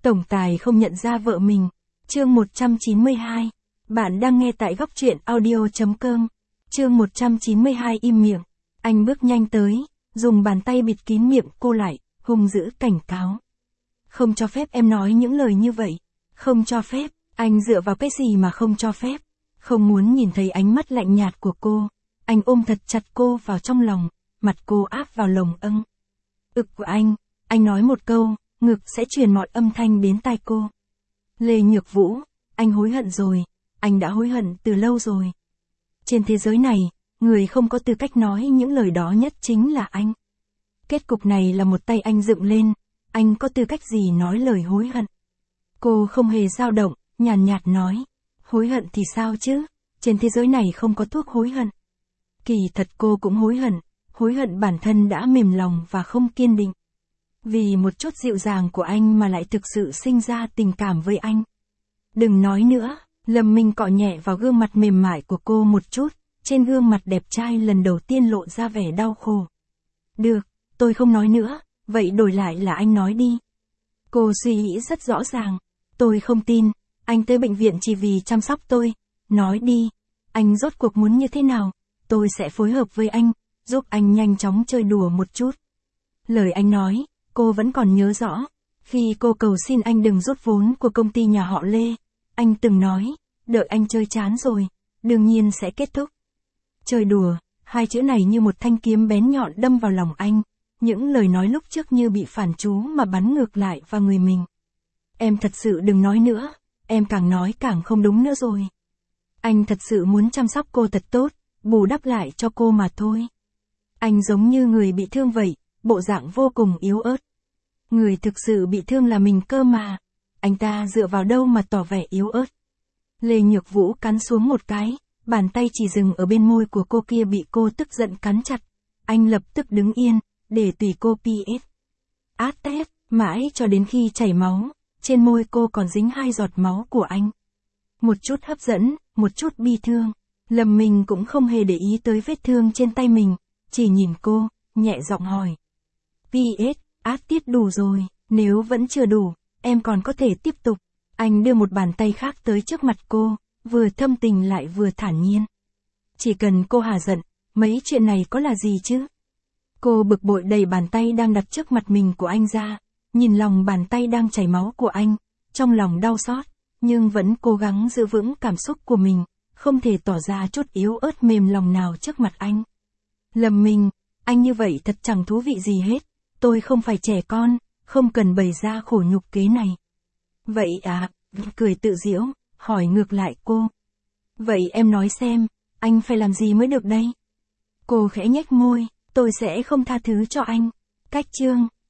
Tổng tài không nhận ra vợ mình. Chương 192. Bạn đang nghe tại góc truyện audio.com. Chương 192 im miệng. Anh bước nhanh tới, dùng bàn tay bịt kín miệng cô lại, hung dữ cảnh cáo. Không cho phép em nói những lời như vậy. Không cho phép. Anh dựa vào cái gì mà không cho phép? Không muốn nhìn thấy ánh mắt lạnh nhạt của cô. Anh ôm thật chặt cô vào trong lòng, mặt cô áp vào lồng âng. Ực của anh nói một câu, ngực sẽ truyền mọi âm thanh đến tai cô. Lê Nhược Vũ, anh hối hận rồi, anh đã hối hận từ lâu rồi. Trên thế giới này, người không có tư cách nói những lời đó nhất chính là anh. Kết cục này là một tay anh dựng lên, anh có tư cách gì nói lời hối hận? Cô không hề dao động, nhàn nhạt nói. Hối hận thì sao chứ, trên thế giới này không có thuốc hối hận. Kỳ thật cô cũng hối hận bản thân đã mềm lòng và không kiên định. Vì một chút dịu dàng của anh mà lại thực sự sinh ra tình cảm với anh. Đừng nói nữa, Lâm Minh cọ nhẹ vào gương mặt mềm mại của cô một chút, trên gương mặt đẹp trai lần đầu tiên lộ ra vẻ đau khổ. Được, tôi không nói nữa, vậy đổi lại là anh nói đi. Cô suy nghĩ rất rõ ràng, tôi không tin, anh tới bệnh viện chỉ vì chăm sóc tôi, nói đi, anh rốt cuộc muốn như thế nào, tôi sẽ phối hợp với anh, giúp anh nhanh chóng chơi đùa một chút. Lời anh nói, cô vẫn còn nhớ rõ, khi cô cầu xin anh đừng rút vốn của công ty nhà họ Lê, anh từng nói, đợi anh chơi chán rồi, đương nhiên sẽ kết thúc. Chơi đùa, hai chữ này như một thanh kiếm bén nhọn đâm vào lòng anh, những lời nói lúc trước như bị phản chú mà bắn ngược lại vào người mình. Em thật sự đừng nói nữa, em càng nói càng không đúng nữa rồi. Anh thật sự muốn chăm sóc cô thật tốt, bù đắp lại cho cô mà thôi. Anh giống như người bị thương vậy, bộ dạng vô cùng yếu ớt. Người thực sự bị thương là mình cơ mà. Anh ta dựa vào đâu mà tỏ vẻ yếu ớt. Lê Nhược Vũ cắn xuống một cái, bàn tay chỉ dừng ở bên môi của cô kia bị cô tức giận cắn chặt. Anh lập tức đứng yên, để tùy cô PS. Át tép, mãi cho đến khi chảy máu, trên môi cô còn dính 2 giọt máu của anh. Một chút hấp dẫn, một chút bi thương. Lâm Minh cũng không hề để ý tới vết thương trên tay mình, chỉ nhìn cô, nhẹ giọng hỏi. PS, át tiết đủ rồi, nếu vẫn chưa đủ, em còn có thể tiếp tục. Anh đưa một bàn tay khác tới trước mặt cô, vừa thâm tình lại vừa thản nhiên. Chỉ cần cô hà giận, mấy chuyện này có là gì chứ? Cô bực bội đẩy bàn tay đang đặt trước mặt mình của anh ra, nhìn lòng bàn tay đang chảy máu của anh, trong lòng đau xót, nhưng vẫn cố gắng giữ vững cảm xúc của mình, không thể tỏ ra chút yếu ớt mềm lòng nào trước mặt anh. Lâm Minh, anh như vậy thật chẳng thú vị gì hết, tôi không phải trẻ con, không cần bày ra khổ nhục kế này. Vậy à, cười tự giễu, hỏi ngược lại cô. Vậy em nói xem, anh phải làm gì mới được đây? Cô khẽ nhếch môi, tôi sẽ không tha thứ cho anh. Cách chương.